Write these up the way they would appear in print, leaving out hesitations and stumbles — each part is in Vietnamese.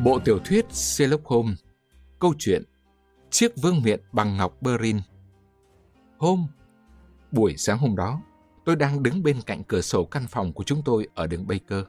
Bộ tiểu thuyết Sherlock Holmes. Câu chuyện Chiếc vương miện bằng ngọc Berlin. Buổi sáng hôm đó, tôi đang đứng bên cạnh cửa sổ căn phòng của chúng tôi ở đường Baker.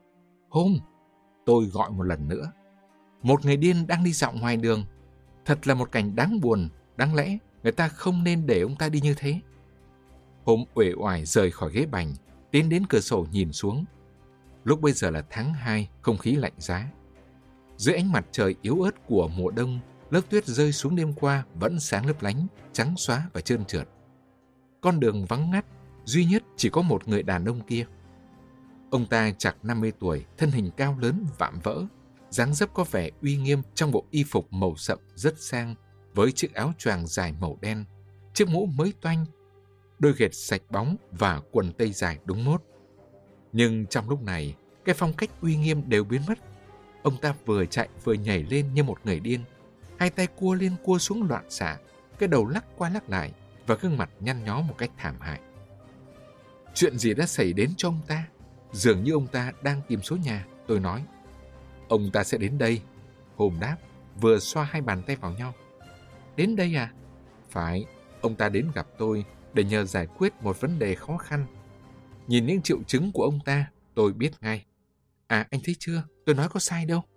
Tôi gọi một lần nữa. Một người điên đang đi dạo ngoài đường. Thật là một cảnh đáng buồn, đáng lẽ người ta không nên để ông ta đi như thế. Holmes uể oải rời khỏi ghế bành, tiến đến cửa sổ nhìn xuống. Lúc bây giờ là tháng 2, không khí lạnh giá. Dưới ánh mặt trời yếu ớt của mùa đông, lớp tuyết rơi xuống đêm qua vẫn sáng lấp lánh, trắng xóa và trơn trượt. Con đường vắng ngắt, duy nhất chỉ có một người đàn ông kia. Ông ta chạc 50 tuổi, thân hình cao lớn, vạm vỡ, dáng dấp có vẻ uy nghiêm trong bộ y phục màu sậm rất sang, với chiếc áo choàng dài màu đen, chiếc mũ mới toanh, đôi ghệt sạch bóng và quần tây dài đúng mốt. Nhưng trong lúc này, cái phong cách uy nghiêm đều biến mất. Ông ta vừa chạy vừa nhảy lên như một người điên, hai tay cua lên cua xuống loạn xạ, cái đầu lắc qua lắc lại và gương mặt nhăn nhó một cách thảm hại. Chuyện gì đã xảy đến cho ông ta? Dường như ông ta đang tìm số nhà, tôi nói. Ông ta sẽ đến đây, Holmes đáp, vừa xoa hai bàn tay vào nhau. Đến đây à? Phải, ông ta đến gặp tôi để nhờ giải quyết một vấn đề khó khăn. Nhìn những triệu chứng của ông ta, tôi biết ngay. À, anh thấy chưa? Tôi nói có sai đâu.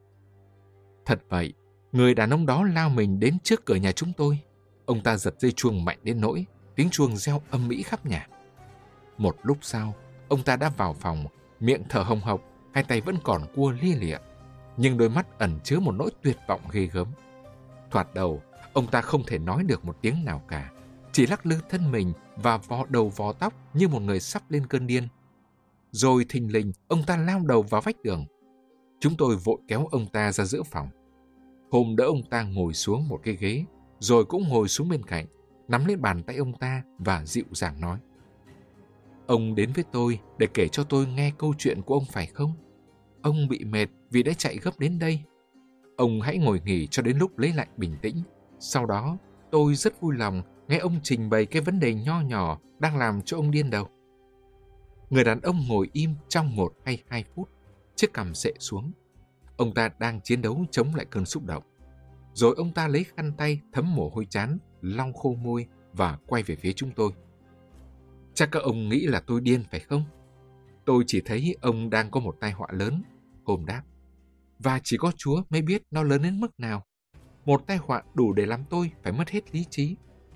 Thật vậy, người đàn ông đó lao mình đến trước cửa nhà chúng tôi. Ông ta giật dây chuông mạnh đến nỗi tiếng chuông reo âm ĩ khắp nhà. Một lúc sau, ông ta đã vào phòng, miệng thở hồng hộc, hai tay vẫn còn cua lia lịa, nhưng đôi mắt ẩn chứa một nỗi tuyệt vọng ghê gớm. Thoạt đầu, ông ta không thể nói được một tiếng nào cả, chỉ lắc lư thân mình và vò đầu vò tóc như một người sắp lên cơn điên. Rồi thình lình, ông ta lao đầu vào vách tường. Chúng tôi vội kéo ông ta ra giữa phòng. Holmes đỡ ông ta ngồi xuống một cái ghế, rồi cũng ngồi xuống bên cạnh, nắm lấy bàn tay ông ta và dịu dàng nói. Ông đến với tôi để kể cho tôi nghe câu chuyện của ông phải không? Ông bị mệt vì đã chạy gấp đến đây. Ông hãy ngồi nghỉ cho đến lúc lấy lại bình tĩnh. Sau đó, tôi rất vui lòng nghe ông trình bày cái vấn đề nho nhỏ đang làm cho ông điên đầu. Người đàn ông ngồi im trong 1 hay 2 phút, chiếc cằm xệ xuống. Ông ta đang chiến đấu chống lại cơn xúc động. Rồi ông ta lấy khăn tay thấm mồ hôi trán, lau khô môi và quay về phía chúng tôi. Chắc các ông nghĩ là tôi điên phải không? Tôi chỉ thấy ông đang có một tai họa lớn, Holmes đáp. Và chỉ có Chúa mới biết nó lớn đến mức nào. Một tai họa đủ để làm tôi phải mất hết lý trí.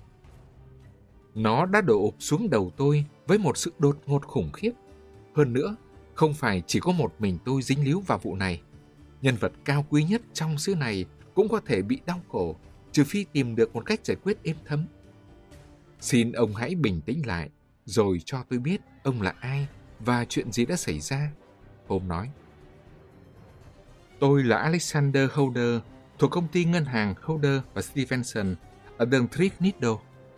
Nó đã đổ ụp xuống đầu tôi với một sự đột ngột khủng khiếp. Hơn nữa, không phải chỉ có một mình tôi dính líu vào vụ này. Nhân vật cao quý nhất trong xứ này cũng có thể bị đau khổ, trừ phi tìm được một cách giải quyết êm thấm. Xin ông hãy bình tĩnh lại, rồi cho tôi biết ông là ai và chuyện gì đã xảy ra, Holmes nói. Tôi là Alexander Holder, thuộc công ty ngân hàng Holder và Stevenson ở đường Threadneedle.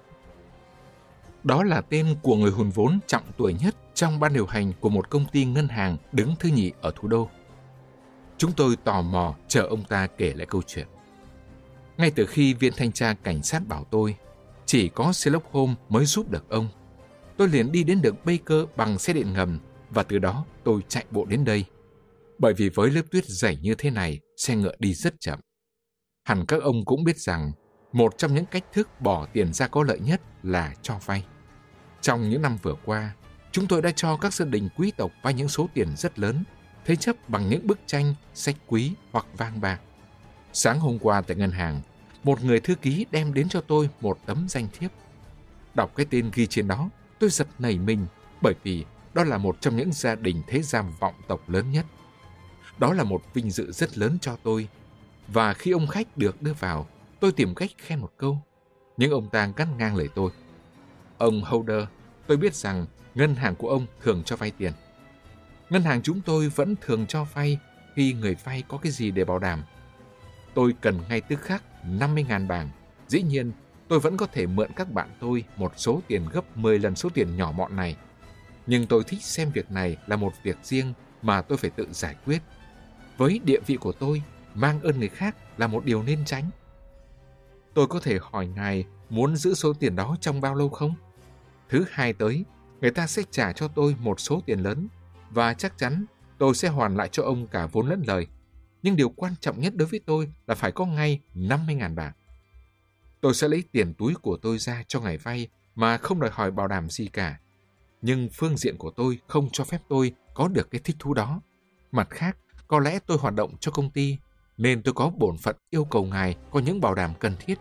Đó là tên của người hùn vốn trọng tuổi nhất trong ban điều hành của một công ty ngân hàng đứng thứ nhì ở thủ đô. Chúng tôi tò mò chờ ông ta kể lại câu chuyện. Ngay từ khi viên thanh tra cảnh sát bảo tôi chỉ có Sherlock Holmes mới giúp được ông, tôi liền đi đến đường Baker bằng xe điện ngầm và từ đó tôi chạy bộ đến đây. Bởi vì với lớp tuyết dày như thế này, xe ngựa đi rất chậm. Hẳn các ông cũng biết rằng một trong những cách thức bỏ tiền ra có lợi nhất là cho vay. Trong những năm vừa qua, chúng tôi đã cho các gia đình quý tộc vay những số tiền rất lớn, thế chấp bằng những bức tranh, sách quý hoặc vàng bạc. Sáng hôm qua tại ngân hàng, một người thư ký đem đến cho tôi một tấm danh thiếp. Đọc cái tên ghi trên đó, tôi giật nảy mình bởi vì đó là một trong những gia đình thế gia vọng tộc lớn nhất. Đó là một vinh dự rất lớn cho tôi. Và khi ông khách được đưa vào, tôi tìm cách khen một câu. Nhưng ông ta cắt ngang lời tôi. Ông Holder, tôi biết rằng ngân hàng của ông thường cho vay tiền. Ngân hàng chúng tôi vẫn thường cho vay khi người vay có cái gì để bảo đảm. Tôi cần ngay tức khắc 50.000 bảng. Dĩ nhiên, tôi vẫn có thể mượn các bạn tôi một số tiền gấp 10 lần số tiền nhỏ mọn này. Nhưng tôi thích xem việc này là một việc riêng mà tôi phải tự giải quyết. Với địa vị của tôi, mang ơn người khác là một điều nên tránh. Tôi có thể hỏi ngài muốn giữ số tiền đó trong bao lâu không? Thứ hai tới, người ta sẽ trả cho tôi một số tiền lớn và chắc chắn tôi sẽ hoàn lại cho ông cả vốn lẫn lời. nhưng điều quan trọng nhất đối với tôi là phải có ngay 50.000 bảng. Tôi sẽ lấy tiền túi của tôi ra cho ngài vay mà không đòi hỏi bảo đảm gì cả. Nhưng phương diện của tôi không cho phép tôi có được cái thích thú đó. Mặt khác, có lẽ tôi hoạt động cho công ty, nên tôi có bổn phận yêu cầu ngài có những bảo đảm cần thiết.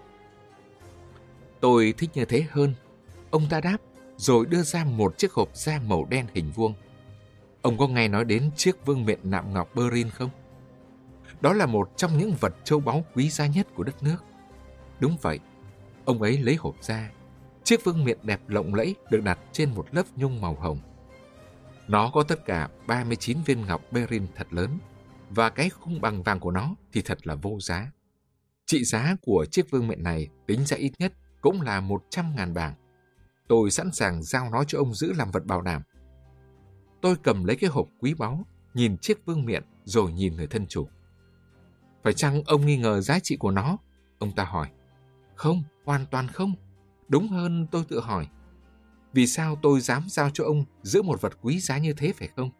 Tôi thích như thế hơn, ông ta đáp, rồi đưa ra một chiếc hộp da màu đen hình vuông. Ông có nghe nói đến chiếc vương miện nạm ngọc Berlin không? Đó là một trong những vật châu báu quý giá nhất của đất nước. Đúng vậy, ông ấy lấy hộp ra. Chiếc vương miện đẹp lộng lẫy được đặt trên một lớp nhung màu hồng. Nó có tất cả 39 viên ngọc Berlin thật lớn, và cái khung bằng vàng của nó thì thật là vô giá. Trị giá của chiếc vương miện này tính ra ít nhất cũng là 100.000 bảng. Tôi sẵn sàng giao nó cho ông giữ làm vật bảo đảm. Tôi cầm lấy cái hộp quý báu, nhìn chiếc vương miện rồi nhìn người thân chủ. Phải chăng ông nghi ngờ giá trị của nó? Ông ta hỏi. Không, hoàn toàn không. Đúng hơn tôi tự hỏi. Vì sao tôi dám giao cho ông giữ một vật quý giá như thế phải không?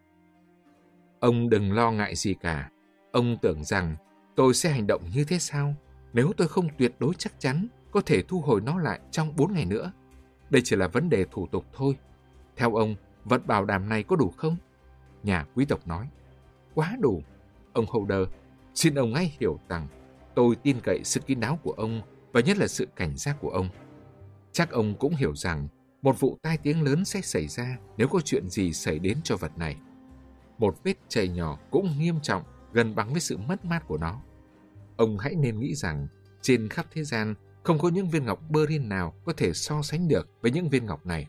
Ông đừng lo ngại gì cả. Ông tưởng rằng tôi sẽ hành động như thế sao nếu tôi không tuyệt đối chắc chắn có thể thu hồi nó lại trong 4 ngày nữa. Đây chỉ là vấn đề thủ tục thôi. Theo ông, vật bảo đảm này có đủ không? Nhà quý tộc nói. Quá đủ. Ông Holder, xin ông hãy hiểu rằng tôi tin cậy sự kín đáo của ông và nhất là sự cảnh giác của ông. Chắc ông cũng hiểu rằng một vụ tai tiếng lớn sẽ xảy ra nếu có chuyện gì xảy đến cho vật này. Một vết chảy nhỏ cũng nghiêm trọng gần bằng với sự mất mát của nó. Ông hãy nên nghĩ rằng trên khắp thế gian không có những viên ngọc Berlin nào có thể so sánh được với những viên ngọc này.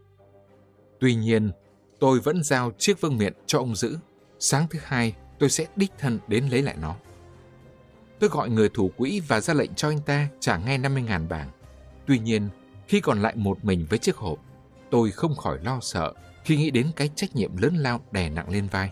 Tuy nhiên, tôi vẫn giao chiếc vương miện cho ông giữ. Sáng thứ Hai, tôi sẽ đích thân đến lấy lại nó. Tôi gọi người thủ quỹ và ra lệnh cho anh ta trả ngay 50.000 bảng. Tuy nhiên, khi còn lại một mình với chiếc hộp, tôi không khỏi lo sợ khi nghĩ đến cái trách nhiệm lớn lao đè nặng lên vai.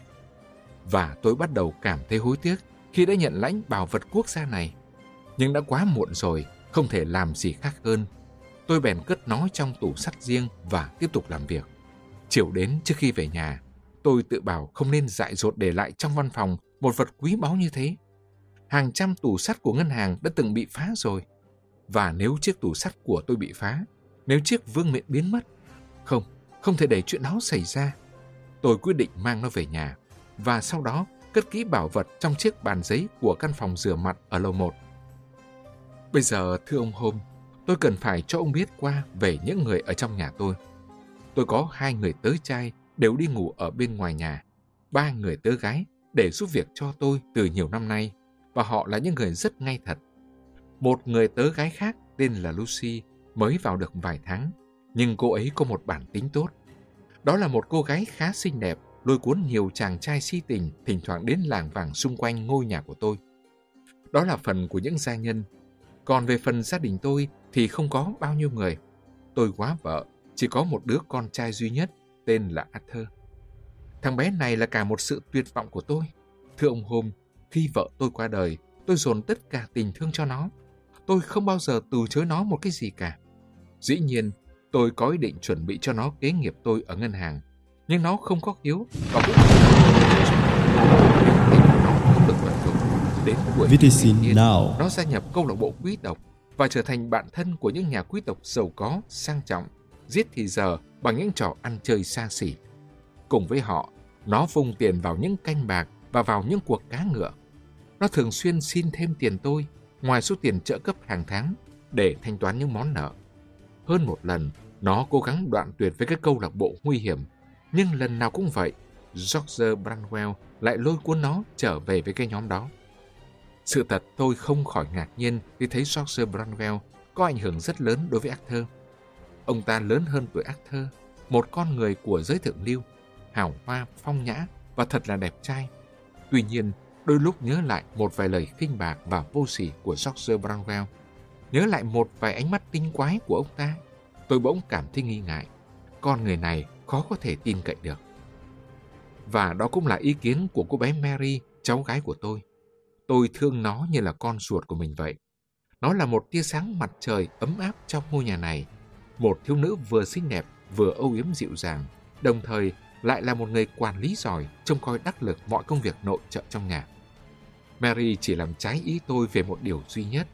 Và tôi bắt đầu cảm thấy hối tiếc khi đã nhận lãnh bảo vật quốc gia này. Nhưng đã quá muộn rồi, không thể làm gì khác hơn. Tôi bèn cất nó trong tủ sắt riêng và tiếp tục làm việc. Chiều đến trước khi về nhà, tôi tự bảo không nên dại dột để lại trong văn phòng một vật quý báu như thế. Hàng trăm tủ sắt của ngân hàng đã từng bị phá rồi. Và nếu chiếc tủ sắt của tôi bị phá, nếu chiếc vương miện biến mất, không thể để chuyện đó xảy ra. Tôi quyết định mang nó về nhà và sau đó cất kỹ bảo vật trong chiếc bàn giấy của căn phòng rửa mặt ở lầu 1. Bây giờ, thưa ông Holmes, tôi cần phải cho ông biết qua về những người ở trong nhà tôi. Tôi có 2 người tớ trai đều đi ngủ ở bên ngoài nhà, 3 người tớ gái để giúp việc cho tôi từ nhiều năm nay, và họ là những người rất ngay thật. Một người tớ gái khác tên là Lucy mới vào được vài tháng, nhưng cô ấy có một bản tính tốt. Đó là một cô gái khá xinh đẹp, lôi cuốn nhiều chàng trai si tình thỉnh thoảng đến lảng vảng xung quanh ngôi nhà của tôi. Đó là phần của những gia nhân. Còn về phần gia đình tôi thì không có bao nhiêu người. Tôi quá vợ, chỉ có một đứa con trai duy nhất, tên là Arthur. Thằng bé này là cả một sự tuyệt vọng của tôi. Thưa ông Holmes, khi vợ tôi qua đời, tôi dồn tất cả tình thương cho nó. Tôi không bao giờ từ chối nó một cái gì cả. Dĩ nhiên, tôi có ý định chuẩn bị cho nó kế nghiệp tôi ở ngân hàng, nhưng nó không có khiếu và cũng không được vận dụng. Đến tuổi nó gia nhập câu lạc bộ quý tộc và trở thành bạn thân của những nhà quý tộc giàu có, sang trọng, giết thì giờ bằng những trò ăn chơi xa xỉ. Cùng với họ, nó vung tiền vào những canh bạc và vào những cuộc cá ngựa. Nó thường xuyên xin thêm tiền tôi, ngoài số tiền trợ cấp hàng tháng, để thanh toán những món nợ. Hơn một lần, nó cố gắng đoạn tuyệt với cái câu lạc bộ nguy hiểm, nhưng lần nào cũng vậy, George Branwell lại lôi cuốn nó trở về với cái nhóm đó. Sự thật tôi không khỏi ngạc nhiên khi thấy George Branwell có ảnh hưởng rất lớn đối với Arthur. Ông ta lớn hơn tuổi Arthur, một con người của giới thượng lưu, hào hoa, phong nhã và thật là đẹp trai. Tuy nhiên, đôi lúc nhớ lại một vài lời khinh bạc và vô sỉ của George Branwell, nhớ lại một vài ánh mắt tinh quái của ông ta, tôi bỗng cảm thấy nghi ngại. Con người này khó có thể tin cậy được. Và đó cũng là ý kiến của cô bé Mary, cháu gái của tôi. Tôi thương nó như là con ruột của mình vậy. Nó là một tia sáng mặt trời ấm áp trong ngôi nhà này. Một thiếu nữ vừa xinh đẹp, vừa âu yếm dịu dàng, đồng thời lại là một người quản lý giỏi, trông coi đắc lực mọi công việc nội trợ trong nhà. Mary chỉ làm trái ý tôi về một điều duy nhất.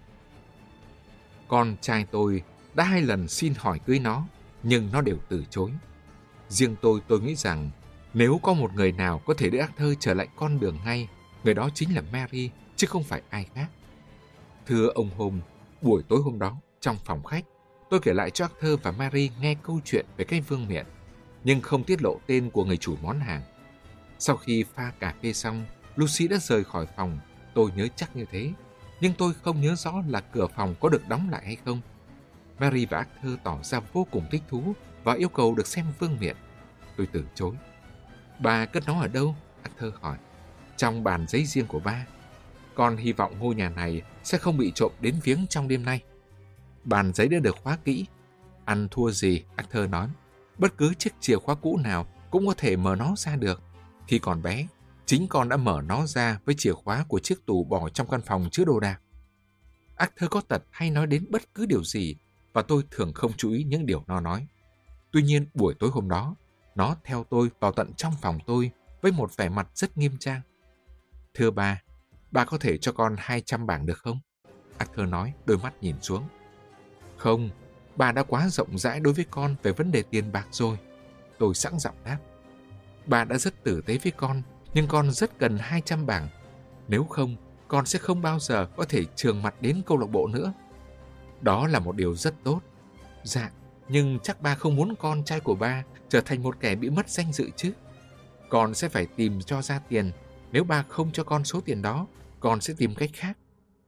Con trai tôi đã 2 lần xin hỏi cưới nó, nhưng nó đều từ chối. Riêng tôi nghĩ rằng nếu có một người nào có thể đưa Arthur trở lại con đường ngay, người đó chính là Mary, chứ không phải ai khác. Thưa ông Holmes, buổi tối hôm đó, trong phòng khách, tôi kể lại cho Arthur và Mary nghe câu chuyện về cái vương miện, nhưng không tiết lộ tên của người chủ món hàng. Sau khi pha cà phê xong, Lucy đã rời khỏi phòng, tôi nhớ chắc như thế, nhưng tôi không nhớ rõ là cửa phòng có được đóng lại hay không. Mary và Arthur tỏ ra vô cùng thích thú và yêu cầu được xem vương miện. Tôi từ chối. Bà cất nó ở đâu? Arthur hỏi. Trong bàn giấy riêng của ba. Con hy vọng ngôi nhà này sẽ không bị trộm đến viếng trong đêm nay. Bàn giấy đã được khóa kỹ. Ăn thua gì, Arthur nói. Bất cứ chiếc chìa khóa cũ nào cũng có thể mở nó ra được. Khi còn bé, chính con đã mở nó ra với chìa khóa của chiếc tủ bỏ trong căn phòng chứa đồ đạc. Arthur có tật hay nói đến bất cứ điều gì, và tôi thường không chú ý những điều nó nói. Tuy nhiên, buổi tối hôm đó, nó theo tôi vào tận trong phòng tôi với một vẻ mặt rất nghiêm trang. Thưa ba có thể cho con 200 bảng được không? Arthur nói, đôi mắt nhìn xuống. Không, bà đã quá rộng rãi đối với con về vấn đề tiền bạc rồi. Tôi sẵn giọng đáp. Bà đã rất tử tế với con, nhưng con rất cần 200 bảng. Nếu không, con sẽ không bao giờ có thể trường mặt đến câu lạc bộ nữa. Đó là một điều rất tốt. Dạ, nhưng chắc ba không muốn con trai của ba trở thành một kẻ bị mất danh dự chứ. Con sẽ phải tìm cho ra tiền. Nếu ba không cho con số tiền đó, con sẽ tìm cách khác.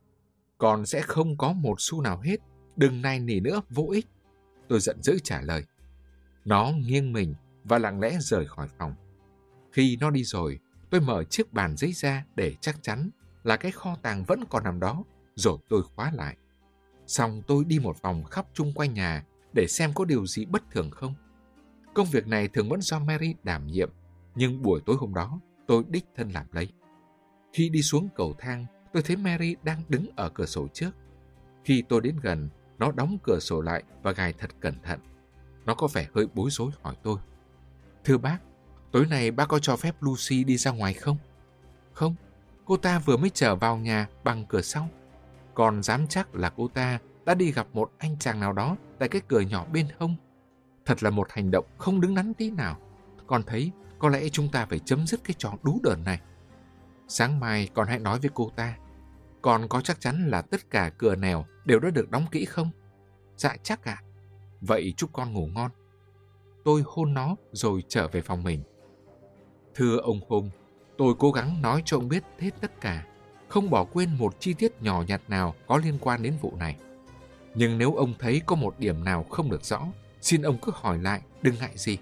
Con sẽ không có một xu nào hết. Đừng nài nỉ nữa, vô ích. Tôi giận dữ trả lời. Nó nghiêng mình và lặng lẽ rời khỏi phòng. Khi nó đi rồi, tôi mở chiếc bàn giấy ra để chắc chắn là cái kho tàng vẫn còn nằm đó, rồi tôi khóa lại. Xong tôi đi một vòng khắp chung quanh nhà để xem có điều gì bất thường không. Công việc này thường vẫn do Mary đảm nhiệm, nhưng buổi tối hôm đó tôi đích thân làm lấy. Khi đi xuống cầu thang, tôi thấy Mary đang đứng ở cửa sổ trước. Khi tôi đến gần, nó đóng cửa sổ lại và gài thật cẩn thận. Nó có vẻ hơi bối rối hỏi tôi. Thưa bác, tối nay bác có cho phép Lucy đi ra ngoài không? Không, cô ta vừa mới trở vào nhà bằng cửa sau. Còn dám chắc là cô ta đã đi gặp một anh chàng nào đó tại cái cửa nhỏ bên hông. Thật là một hành động không đứng đắn tí nào. Con thấy có lẽ chúng ta phải chấm dứt cái trò đú đờn này. Sáng mai con hãy nói với cô ta. Con có chắc chắn là tất cả cửa nẻo đều đã được đóng kỹ không? Dạ chắc ạ. Vậy chúc con ngủ ngon. Tôi hôn nó rồi trở về phòng mình. Thưa ông Holmes, tôi cố gắng nói cho ông biết hết tất cả, không bỏ quên một chi tiết nhỏ nhặt nào có liên quan đến vụ này. Nhưng nếu ông thấy có một điểm nào không được rõ, xin ông cứ hỏi lại, đừng ngại gì.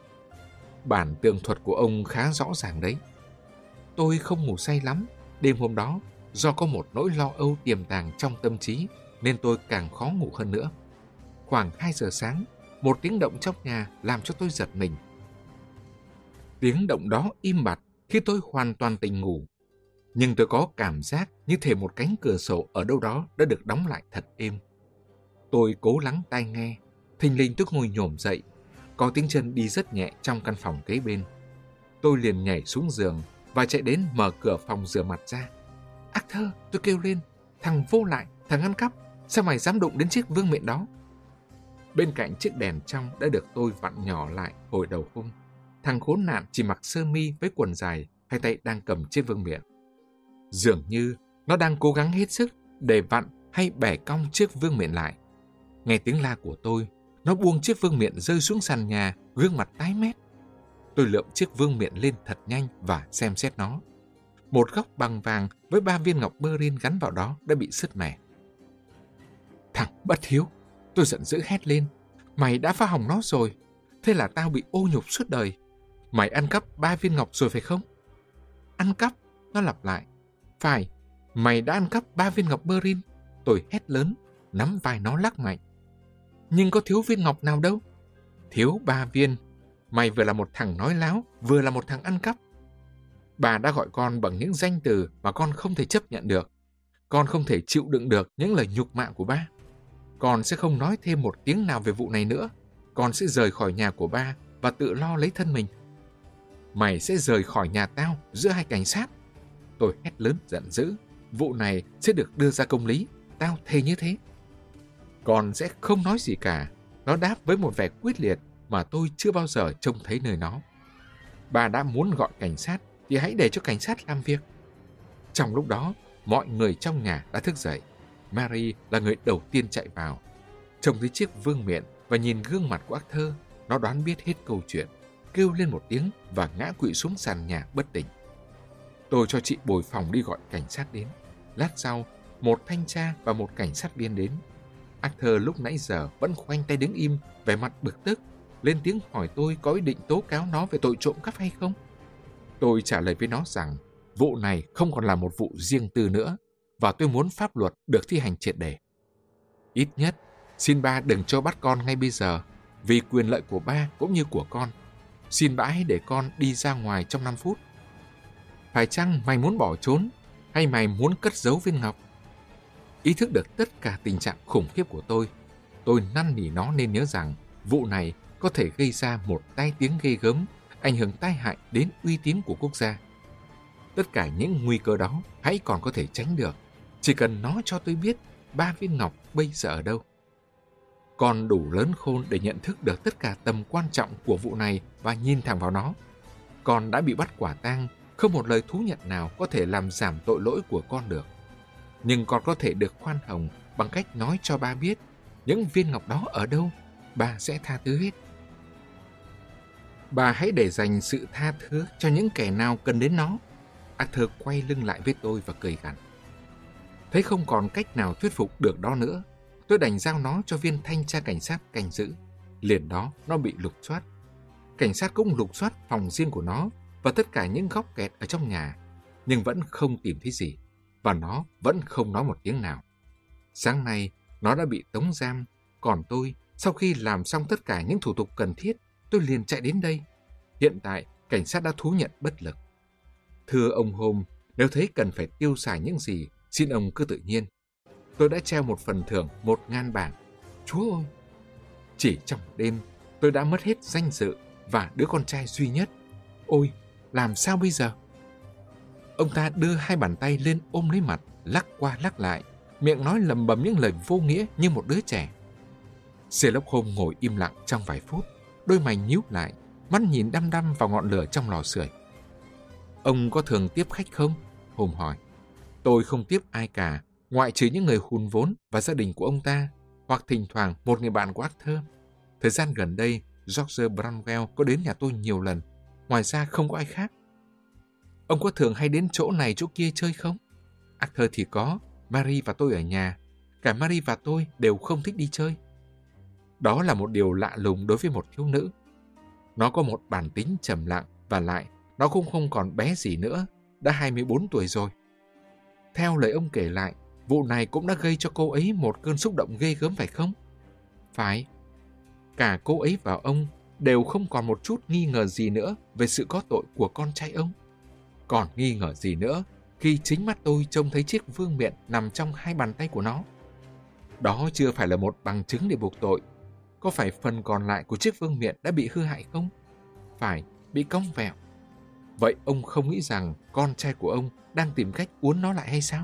Bản tường thuật của ông khá rõ ràng đấy. Tôi không ngủ say lắm. Đêm hôm đó, do có một nỗi lo âu tiềm tàng trong tâm trí, nên tôi càng khó ngủ hơn nữa. Khoảng 2 giờ sáng, một tiếng động trong nhà làm cho tôi giật mình. Tiếng động đó im bặt khi tôi hoàn toàn tỉnh ngủ. Nhưng tôi có cảm giác như thể một cánh cửa sổ ở đâu đó đã được đóng lại thật êm. Tôi cố lắng tai nghe. Thình lình tôi ngồi nhổm dậy. Có tiếng chân đi rất nhẹ trong căn phòng kế bên. Tôi liền nhảy xuống giường và chạy đến mở cửa phòng rửa mặt ra. Arthur, tôi kêu lên. Thằng vô lại, thằng ăn cắp. Sao mày dám đụng đến chiếc vương miện đó? Bên cạnh chiếc đèn trong đã được tôi vặn nhỏ lại hồi đầu hôm. Thằng khốn nạn chỉ mặc sơ mi với quần dài, hai tay đang cầm chiếc vương miện. Dường như nó đang cố gắng hết sức để vặn hay bẻ cong chiếc vương miện lại. Nghe tiếng la của tôi, nó buông chiếc vương miện rơi xuống sàn nhà, gương mặt tái mét. Tôi lượm chiếc vương miện lên thật nhanh và xem xét nó. Một góc bằng vàng với 3 viên ngọc beryl gắn vào đó đã bị sứt mẻ. Thằng bất hiếu! Tôi giận dữ hét lên. Mày đã phá hỏng nó rồi. Thế là tao bị ô nhục suốt đời. Mày ăn cắp 3 viên ngọc rồi phải không? Ăn cắp? Nó lặp lại. Phải, mày đã ăn cắp 3 viên ngọc beryl. Tôi hét lớn, nắm vai nó lắc mạnh. Nhưng có thiếu viên ngọc nào đâu. Thiếu 3 viên. Mày vừa là một thằng nói láo, vừa là một thằng ăn cắp. Bà đã gọi con bằng những danh từ mà con không thể chấp nhận được. Con không thể chịu đựng được những lời nhục mạ của ba. Con sẽ không nói thêm một tiếng nào về vụ này nữa. Con sẽ rời khỏi nhà của ba và tự lo lấy thân mình. Mày sẽ rời khỏi nhà tao giữa hai cảnh sát. Tôi hét lớn giận dữ. Vụ này sẽ được đưa ra công lý. Tao thề như thế. Con sẽ không nói gì cả. Nó đáp với một vẻ quyết liệt mà tôi chưa bao giờ trông thấy nơi nó. Bà đã muốn gọi cảnh sát thì hãy để cho cảnh sát làm việc. Trong lúc đó, mọi người trong nhà đã thức dậy. Mary là người đầu tiên chạy vào. Trông thấy chiếc vương miện và nhìn gương mặt của Arthur, nó đoán biết hết câu chuyện, kêu lên một tiếng và ngã quỵ xuống sàn nhà bất tỉnh. Tôi cho chị Bồi phòng đi gọi cảnh sát đến. Lát sau, một thanh tra và một cảnh sát viên đến. Arthur lúc nãy giờ vẫn khoanh tay đứng im, vẻ mặt bực tức, lên tiếng hỏi tôi có ý định tố cáo nó về tội trộm cắp hay không. Tôi trả lời với nó rằng vụ này không còn là một vụ riêng tư nữa và tôi muốn pháp luật được thi hành triệt để. Ít nhất, xin ba đừng cho bắt con ngay bây giờ, vì quyền lợi của ba cũng như của con. Xin ba hãy để con đi ra ngoài trong 5 phút. Phải chăng mày muốn bỏ trốn hay mày muốn cất giấu viên ngọc? Ý thức được tất cả tình trạng khủng khiếp của tôi năn nỉ nó nên nhớ rằng vụ này có thể gây ra một tai tiếng ghê gớm, ảnh hưởng tai hại đến uy tín của quốc gia. Tất cả những nguy cơ đó hãy còn có thể tránh được, chỉ cần nó cho tôi biết 3 viên ngọc bây giờ ở đâu. Con đủ lớn khôn để nhận thức được tất cả tầm quan trọng của vụ này và nhìn thẳng vào nó. Con đã bị bắt quả tang, không một lời thú nhận nào có thể làm giảm tội lỗi của con được. Nhưng con có thể được khoan hồng bằng cách nói cho ba biết những viên ngọc đó ở đâu, ba sẽ tha thứ hết. Bà hãy để dành sự tha thứ cho những kẻ nào cần đến nó. Arthur quay lưng lại với tôi và cười gằn. Thấy không còn cách nào thuyết phục được đó nữa, tôi đành giao nó cho viên thanh tra cảnh sát canh giữ. Liền đó nó bị lục soát. Cảnh sát cũng lục soát phòng riêng của nó và tất cả những góc kẹt ở trong nhà, nhưng vẫn không tìm thấy gì, và nó vẫn không nói một tiếng nào. Sáng nay, nó đã bị tống giam, còn tôi, sau khi làm xong tất cả những thủ tục cần thiết, tôi liền chạy đến đây. Hiện tại, cảnh sát đã thú nhận bất lực. Thưa ông Holmes, nếu thấy cần phải tiêu xài những gì, xin ông cứ tự nhiên. Tôi đã treo một phần thưởng 1.000 bảng. Chúa ơi! Chỉ trong một đêm, tôi đã mất hết danh dự và đứa con trai duy nhất. Ôi, làm sao bây giờ? Ông ta đưa hai bàn tay lên ôm lấy mặt, lắc qua lắc lại, miệng nói lầm bầm những lời vô nghĩa như một đứa trẻ. Sherlock Holmes ngồi im lặng trong vài phút, đôi mày nhíu lại, mắt nhìn đăm đăm vào ngọn lửa trong lò sưởi. Ông có thường tiếp khách không? Holmes hỏi. Tôi không tiếp ai cả, ngoại trừ những người hùn vốn và gia đình của ông ta, hoặc thỉnh thoảng một người bạn của Arthur. Thời gian gần đây, George Branwell có đến nhà tôi nhiều lần, ngoài ra không có ai khác. Ông có thường hay đến chỗ này chỗ kia chơi không? Arthur thì có, Mary và tôi ở nhà. Cả Mary và tôi đều không thích đi chơi. Đó là một điều lạ lùng đối với một thiếu nữ. Nó có một bản tính trầm lặng và lại nó cũng không còn bé gì nữa, đã 24 tuổi rồi. Theo lời ông kể lại, vụ này cũng đã gây cho cô ấy một cơn xúc động ghê gớm phải không? Phải. Cả cô ấy và ông đều không còn một chút nghi ngờ gì nữa về sự có tội của con trai ông. Còn nghi ngờ gì nữa khi chính mắt tôi trông thấy chiếc vương miện nằm trong hai bàn tay của nó. Đó chưa phải là một bằng chứng để buộc tội. Có phải phần còn lại của chiếc vương miện đã bị hư hại không? Phải, bị cong vẹo. Vậy ông không nghĩ rằng con trai của ông đang tìm cách uốn nó lại hay sao?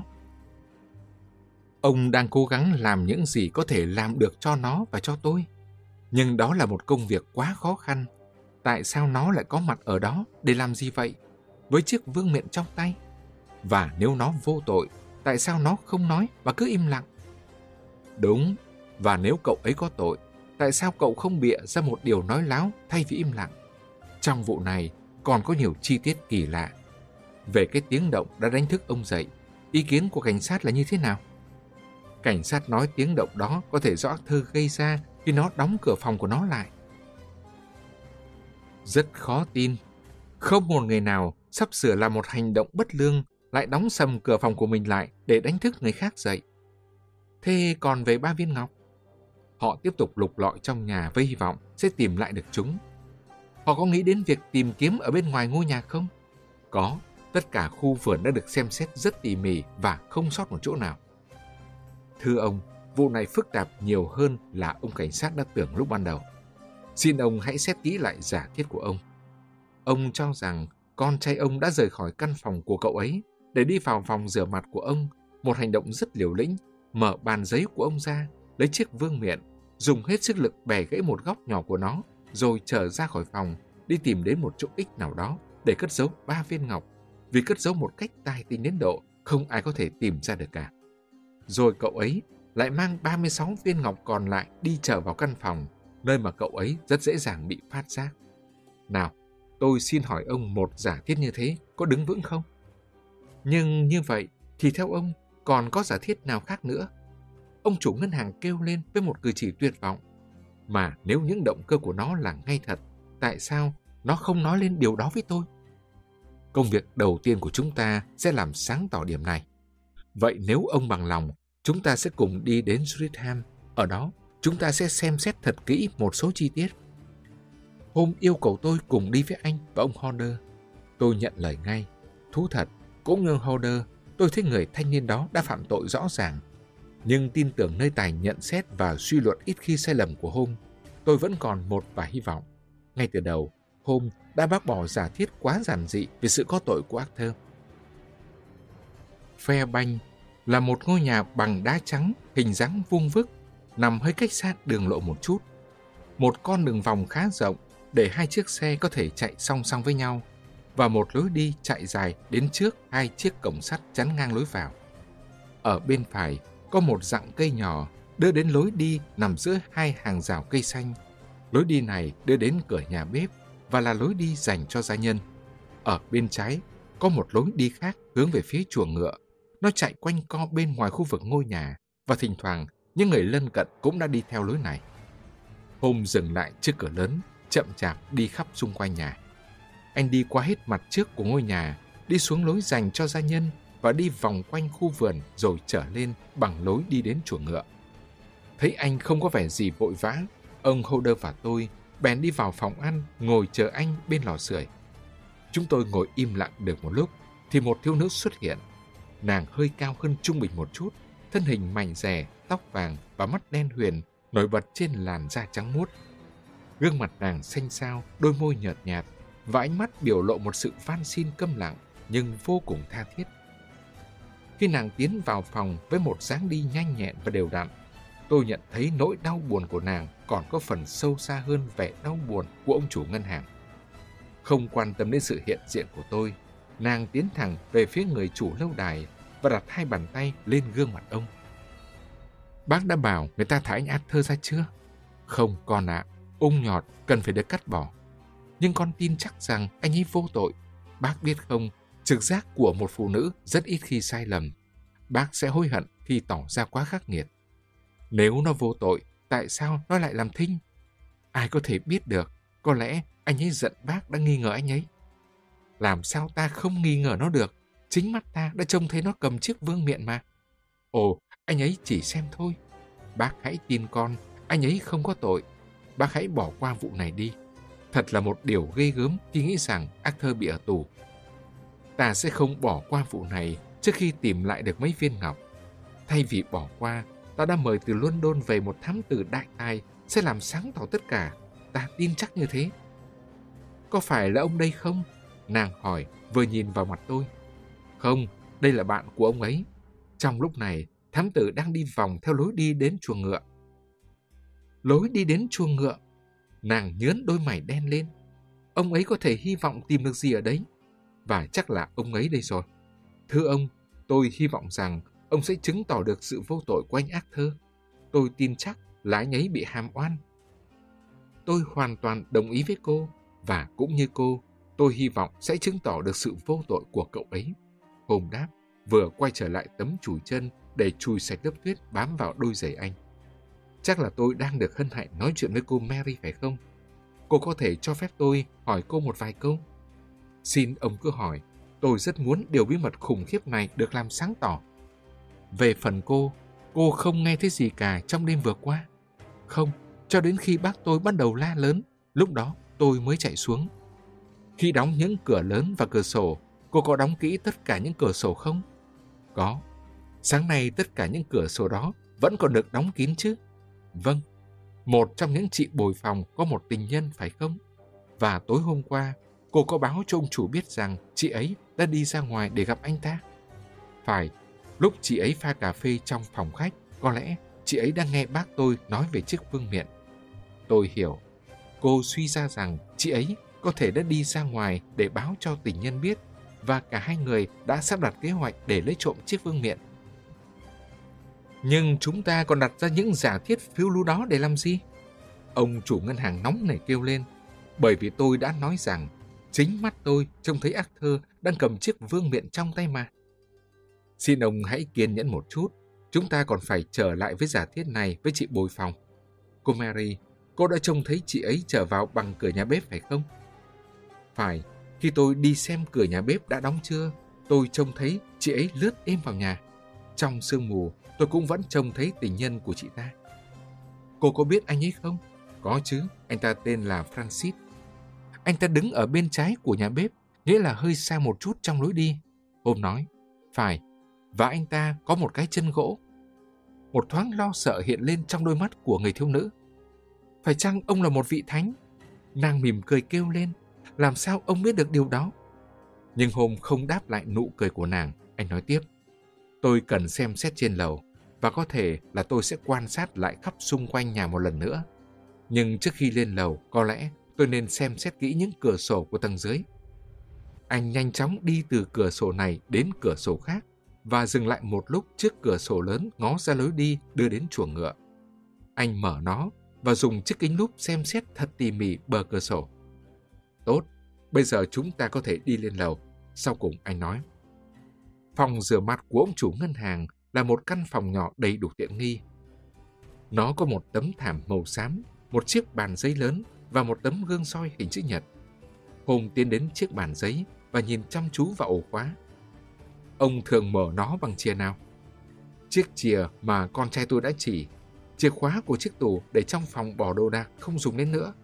Ông đang cố gắng làm những gì có thể làm được cho nó và cho tôi. Nhưng đó là một công việc quá khó khăn. Tại sao nó lại có mặt ở đó để làm gì vậy? Với chiếc vương miện trong tay. Và nếu nó vô tội, tại sao nó không nói và cứ im lặng? Đúng, và nếu cậu ấy có tội, tại sao cậu không bịa ra một điều nói láo thay vì im lặng? Trong vụ này còn có nhiều chi tiết kỳ lạ. Về cái tiếng động đã đánh thức ông dậy, ý kiến của cảnh sát là như thế nào? Cảnh sát nói tiếng động đó có thể do Arthur gây ra khi nó đóng cửa phòng của nó lại. Rất khó tin. Không một người nào sắp sửa làm một hành động bất lương lại đóng sầm cửa phòng của mình lại để đánh thức người khác dậy. Thế còn về 3 viên ngọc? Họ tiếp tục lục lọi trong nhà với hy vọng sẽ tìm lại được chúng. Họ có nghĩ đến việc tìm kiếm ở bên ngoài ngôi nhà không? Có, tất cả khu vườn đã được xem xét rất tỉ mỉ và không sót một chỗ nào. Thưa ông, vụ này phức tạp nhiều hơn là ông cảnh sát đã tưởng lúc ban đầu. Xin ông hãy xét kỹ lại giả thiết của ông. Ông cho rằng con trai ông đã rời khỏi căn phòng của cậu ấy để đi vào phòng rửa mặt của ông, một hành động rất liều lĩnh, mở bàn giấy của ông ra, lấy chiếc vương miện, dùng hết sức lực bẻ gãy một góc nhỏ của nó, rồi trở ra khỏi phòng, đi tìm đến một chỗ ích nào đó để cất giấu 3 viên ngọc, vì cất giấu một cách tài tình đến độ không ai có thể tìm ra được cả. Rồi cậu ấy lại mang 36 viên ngọc còn lại đi trở vào căn phòng, nơi mà cậu ấy rất dễ dàng bị phát giác. Nào, tôi xin hỏi ông, một giả thiết như thế có đứng vững không? Nhưng như vậy thì theo ông còn có giả thiết nào khác nữa? Ông chủ ngân hàng kêu lên với một cử chỉ tuyệt vọng. Mà nếu những động cơ của nó là ngay thật, tại sao nó không nói lên điều đó với tôi? Công việc đầu tiên của chúng ta sẽ làm sáng tỏ điểm này. Vậy nếu ông bằng lòng, chúng ta sẽ cùng đi đến Streatham. Ở đó, chúng ta sẽ xem xét thật kỹ một số chi tiết. Holmes yêu cầu tôi cùng đi với anh và ông Horner. Tôi nhận lời ngay. Thú thật, cũng như Horner, tôi thấy người thanh niên đó đã phạm tội rõ ràng. Nhưng tin tưởng nơi tài nhận xét và suy luận ít khi sai lầm của Holmes, tôi vẫn còn một vài hy vọng. Ngay từ đầu, Holmes đã bác bỏ giả thiết quá giản dị về sự có tội của Arthur. Fairbank là một ngôi nhà bằng đá trắng, hình dáng vuông vức, nằm hơi cách xa đường lộ một chút. Một con đường vòng khá rộng để 2 chiếc xe có thể chạy song song với nhau, và một lối đi chạy dài đến trước 2 chiếc cổng sắt chắn ngang lối vào. Ở bên phải có một rặng cây nhỏ đưa đến lối đi nằm giữa 2 hàng rào cây xanh. Lối đi này đưa đến cửa nhà bếp và là lối đi dành cho gia nhân. Ở bên trái có một lối đi khác hướng về phía chuồng ngựa. Nó chạy quanh co bên ngoài khu vực ngôi nhà, và thỉnh thoảng những người lân cận cũng đã đi theo lối này. Holmes dừng lại trước cửa lớn, chậm chạp đi khắp xung quanh nhà. Anh đi qua hết mặt trước của ngôi nhà, đi xuống lối dành cho gia nhân và đi vòng quanh khu vườn rồi trở lên bằng lối đi đến chuồng ngựa. Thấy anh không có vẻ gì vội vã, ông Holder và tôi bèn đi vào phòng ăn ngồi chờ anh bên lò sưởi. Chúng tôi ngồi im lặng được một lúc thì một thiếu nữ xuất hiện. Nàng hơi cao hơn trung bình một chút, thân hình mảnh dẻ, tóc vàng và mắt đen huyền nổi bật trên làn da trắng muốt. Gương mặt nàng xanh xao, đôi môi nhợt nhạt và ánh mắt biểu lộ một sự van xin câm lặng nhưng vô cùng tha thiết. Khi nàng tiến vào phòng với một dáng đi nhanh nhẹn và đều đặn, tôi nhận thấy nỗi đau buồn của nàng còn có phần sâu xa hơn vẻ đau buồn của ông chủ ngân hàng. Không quan tâm đến sự hiện diện của tôi, nàng tiến thẳng về phía người chủ lâu đài và đặt 2 bàn tay lên gương mặt ông. Bác đã bảo người ta thả anh Arthur ra chưa? Không con ạ, ung nhọt cần phải được cắt bỏ. Nhưng con tin chắc rằng anh ấy vô tội. Bác biết không, trực giác của một phụ nữ rất ít khi sai lầm. Bác sẽ hối hận khi tỏ ra quá khắc nghiệt. Nếu nó vô tội, tại sao nó lại làm thinh? Ai có thể biết được, có lẽ anh ấy giận bác đã nghi ngờ anh ấy. Làm sao ta không nghi ngờ nó được? Chính mắt ta đã trông thấy nó cầm chiếc vương miện mà. Ồ, anh ấy chỉ xem thôi. Bác hãy tin con, anh ấy không có tội. Bác hãy bỏ qua vụ này đi. Thật là một điều ghê gớm khi nghĩ rằng Arthur bị ở tù. Ta sẽ không bỏ qua vụ này trước khi tìm lại được mấy viên ngọc. Thay vì bỏ qua, ta đã mời từ London về một thám tử đại tài sẽ làm sáng tỏ tất cả. Ta tin chắc như thế. Có phải là ông đây không? Nàng hỏi, vừa nhìn vào mặt tôi. Không, đây là bạn của ông ấy. Trong lúc này, thám tử đang đi vòng theo lối đi đến chuồng ngựa. Lối đi đến chuồng ngựa? Nàng nhớn đôi mày đen lên. Ông ấy có thể hy vọng tìm được gì ở đấy? Và chắc là ông ấy đây rồi. Thưa ông, tôi hy vọng rằng ông sẽ chứng tỏ được sự vô tội của anh Arthur. Tôi tin chắc là anh ấy bị hàm oan. Tôi hoàn toàn đồng ý với cô, và cũng như cô, tôi hy vọng sẽ chứng tỏ được sự vô tội của cậu ấy. Holmes đáp, vừa quay trở lại tấm chùi chân để chùi sạch lớp tuyết bám vào đôi giày anh. Chắc là tôi đang được hân hạnh nói chuyện với cô Mary phải không? Cô có thể cho phép tôi hỏi cô một vài câu? Xin ông cứ hỏi, tôi rất muốn điều bí mật khủng khiếp này được làm sáng tỏ. Về phần cô không nghe thấy gì cả trong đêm vừa qua? Không, cho đến khi bác tôi bắt đầu la lớn, lúc đó tôi mới chạy xuống. Khi đóng những cửa lớn và cửa sổ, cô có đóng kỹ tất cả những cửa sổ không? Có. Sáng nay tất cả những cửa sổ đó vẫn còn được đóng kín chứ? Vâng. Một trong những chị bồi phòng có một tình nhân phải không? Và tối hôm qua, cô có báo cho ông chủ biết rằng chị ấy đã đi ra ngoài để gặp anh ta? Phải, lúc chị ấy pha cà phê trong phòng khách, có lẽ chị ấy đang nghe bác tôi nói về chiếc vương miện. Tôi hiểu. Cô suy ra rằng chị ấy có thể đã đi ra ngoài để báo cho tình nhân biết và cả hai người đã sắp đặt kế hoạch để lấy trộm chiếc vương miện. Nhưng chúng ta còn đặt ra những giả thiết phiêu lưu đó để làm gì? Ông chủ ngân hàng nóng nảy kêu lên. Bởi vì tôi đã nói rằng chính mắt tôi trông thấy Arthur đang cầm chiếc vương miện trong tay mà. Xin ông hãy kiên nhẫn một chút. Chúng ta còn phải trở lại với giả thiết này với chị bồi phòng. Cô Mary, cô đã trông thấy chị ấy trở vào bằng cửa nhà bếp phải không? Phải, khi tôi đi xem cửa nhà bếp đã đóng chưa, tôi trông thấy chị ấy lướt êm vào nhà. Trong sương mù, tôi cũng vẫn trông thấy tình nhân của chị ta. Cô có biết anh ấy không? Có chứ, anh ta tên là Francis. Anh ta đứng ở bên trái của nhà bếp, nghĩa là hơi xa một chút trong lối đi. Hôm nói, phải, và anh ta có một cái chân gỗ. Một thoáng lo sợ hiện lên trong đôi mắt của người thiếu nữ. Phải chăng ông là một vị thánh? Nàng mỉm cười kêu lên, làm sao ông biết được điều đó? Nhưng Hôm không đáp lại nụ cười của nàng, anh nói tiếp. Tôi cần xem xét trên lầu, và có thể là tôi sẽ quan sát lại khắp xung quanh nhà một lần nữa. Nhưng trước khi lên lầu, có lẽ tôi nên xem xét kỹ những cửa sổ của tầng dưới. Anh nhanh chóng đi từ cửa sổ này đến cửa sổ khác, và dừng lại một lúc trước cửa sổ lớn ngó ra lối đi đưa đến chuồng ngựa. Anh mở nó và dùng chiếc kính lúp xem xét thật tỉ mỉ bờ cửa sổ. Tốt, bây giờ chúng ta có thể đi lên lầu. Sau cùng anh nói. Phòng rửa mặt của ông chủ ngân hàng là một căn phòng nhỏ đầy đủ tiện nghi. Nó có một tấm thảm màu xám, một chiếc bàn giấy lớn và một tấm gương soi hình chữ nhật. Hôm tiến đến chiếc bàn giấy và nhìn chăm chú vào ổ khóa. Ông thường mở nó bằng chìa nào? Chiếc chìa mà con trai tôi đã chỉ. Chìa khóa của chiếc tủ để trong phòng bỏ đồ đạc không dùng đến nữa.